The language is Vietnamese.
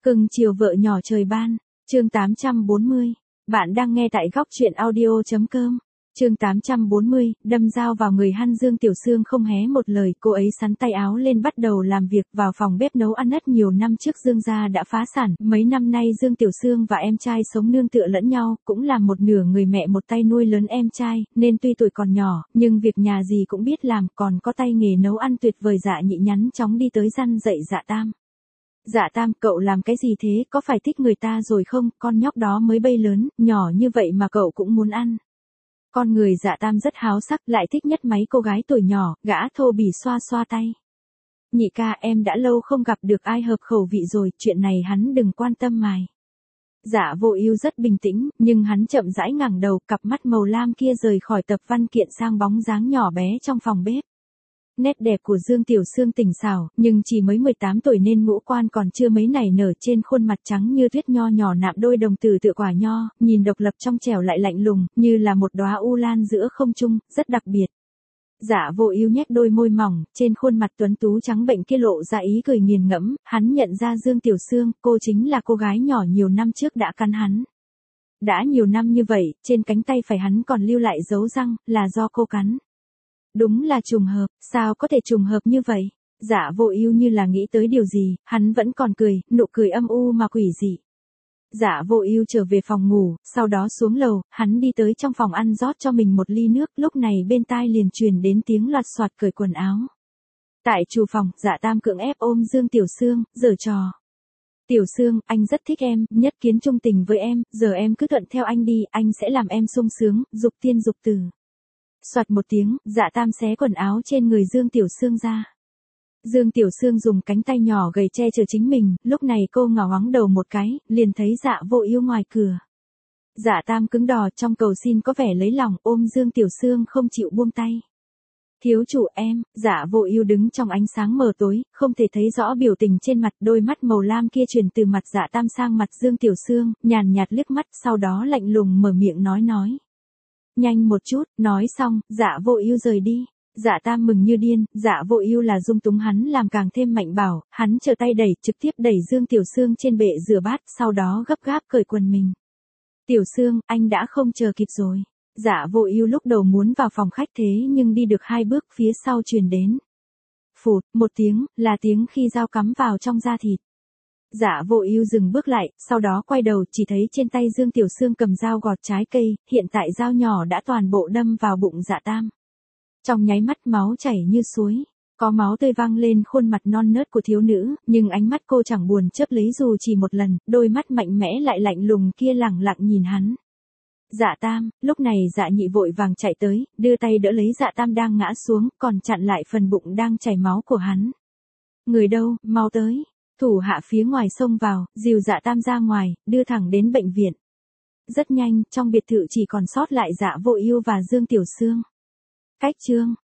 Cưng chiều vợ nhỏ trời ban, chương 840. Bạn đang nghe tại góc truyện audio.com. Chương 840, đâm dao vào người Dương Tiểu Sương không hé một lời, cô ấy sắn tay áo lên bắt đầu làm việc vào phòng bếp nấu ăn. Nhiều năm trước Dương gia đã phá sản, mấy năm nay Dương Tiểu Sương và em trai sống nương tựa lẫn nhau, cũng là một nửa người mẹ một tay nuôi lớn em trai, nên tuy tuổi còn nhỏ, nhưng việc nhà gì cũng biết làm, còn có tay nghề nấu ăn tuyệt vời. Dạ Nhị nhắn chóng đi tới răn dạy Dạ Tam. Dạ Tam, cậu làm cái gì thế, có phải thích người ta rồi không, con nhóc đó mới bay lớn, nhỏ như vậy mà cậu cũng muốn ăn. Con người Dạ Tam rất háo sắc, lại thích nhất mấy cô gái tuổi nhỏ, gã thô bỉ xoa xoa tay. Nhị ca, em đã lâu không gặp được ai hợp khẩu vị rồi, chuyện này hắn đừng quan tâm mày. Dạ Vô Ưu rất bình tĩnh, nhưng hắn chậm rãi ngẩng đầu, cặp mắt màu lam kia rời khỏi tập văn kiện sang bóng dáng nhỏ bé trong phòng bếp. Nét đẹp của Dương Tiểu Sương tỉnh xảo, nhưng chỉ mới 18 tuổi nên ngũ quan còn chưa mấy nảy nở, trên khuôn mặt trắng như tuyết nho nhỏ nạm đôi đồng tử tựa quả nho, nhìn độc lập trong trẻo lại lạnh lùng, như là một đóa u lan giữa không trung, rất đặc biệt. Dạ Vô Ưu nhếch đôi môi mỏng, trên khuôn mặt tuấn tú trắng bệnh kia lộ ra ý cười nghiền ngẫm, hắn nhận ra Dương Tiểu Sương, cô chính là cô gái nhỏ nhiều năm trước đã cắn hắn. Đã nhiều năm như vậy, trên cánh tay phải hắn còn lưu lại dấu răng, là do cô cắn. Đúng là trùng hợp, sao có thể trùng hợp như vậy? Dạ Vô Ưu như là nghĩ tới điều gì, hắn vẫn còn cười, nụ cười âm u mà quỷ dị. Dạ Vô Ưu trở về phòng ngủ, sau đó xuống lầu, hắn đi tới trong phòng ăn rót cho mình một ly nước, lúc này bên tai liền truyền đến tiếng loạt soạt cởi quần áo. Tại chủ phòng, Dạ Tam cưỡng ép ôm Dương Tiểu Sương, giở trò. Tiểu Sương, anh rất thích em, nhất kiến trung tình với em, giờ em cứ thuận theo anh đi, anh sẽ làm em sung sướng, dục tiên dục tử. Soạt một tiếng, Dạ Tam xé quần áo trên người Dương Tiểu Sương ra. Dương Tiểu Sương dùng cánh tay nhỏ gầy che chở chính mình, lúc này cô ngó ngoáng đầu một cái, liền thấy Dạ Vô Ưu ngoài cửa. Dạ Tam cứng đò trong cầu xin có vẻ lấy lòng, ôm Dương Tiểu Sương không chịu buông tay. Thiếu chủ em, Dạ Vô Ưu đứng trong ánh sáng mờ tối, không thể thấy rõ biểu tình trên mặt, đôi mắt màu lam kia chuyển từ mặt Dạ Tam sang mặt Dương Tiểu Sương, nhàn nhạt liếc mắt, sau đó lạnh lùng mở miệng nói. Nhanh một chút, nói xong, Dạ Vô Ưu rời đi. Dạ Tam mừng như điên, Dạ Vô Ưu là dung túng hắn làm càng thêm mạnh bảo, hắn trở tay đẩy, trực tiếp đẩy Dương Tiểu Sương trên bệ rửa bát, sau đó gấp gáp cởi quần mình. Tiểu Sương, anh đã không chờ kịp rồi. Dạ Vô Ưu lúc đầu muốn vào phòng khách thế nhưng đi được 2 bước phía sau truyền đến. Phụt, một tiếng, là tiếng khi dao cắm vào trong da thịt. Dạ Vô Ưu dừng bước lại, sau đó quay đầu chỉ thấy trên tay Dương Tiểu Sương cầm dao gọt trái cây, hiện tại dao nhỏ đã toàn bộ đâm vào bụng Dạ Tam. Trong nháy mắt máu chảy như suối, có máu tươi văng lên khuôn mặt non nớt của thiếu nữ, nhưng ánh mắt cô chẳng buồn chớp lấy dù chỉ một lần, đôi mắt mạnh mẽ lại lạnh lùng kia lẳng lặng nhìn hắn. Dạ Tam, lúc này Dạ Nhị vội vàng chạy tới, đưa tay đỡ lấy Dạ Tam đang ngã xuống, còn chặn lại phần bụng đang chảy máu của hắn. Người đâu, mau tới. Thủ hạ phía ngoài xông vào, dìu Dạ Tam ra ngoài, đưa thẳng đến bệnh viện. Rất nhanh, trong biệt thự chỉ còn sót lại Dạ Vô Ưu và Dương Tiểu Sương. Cách chương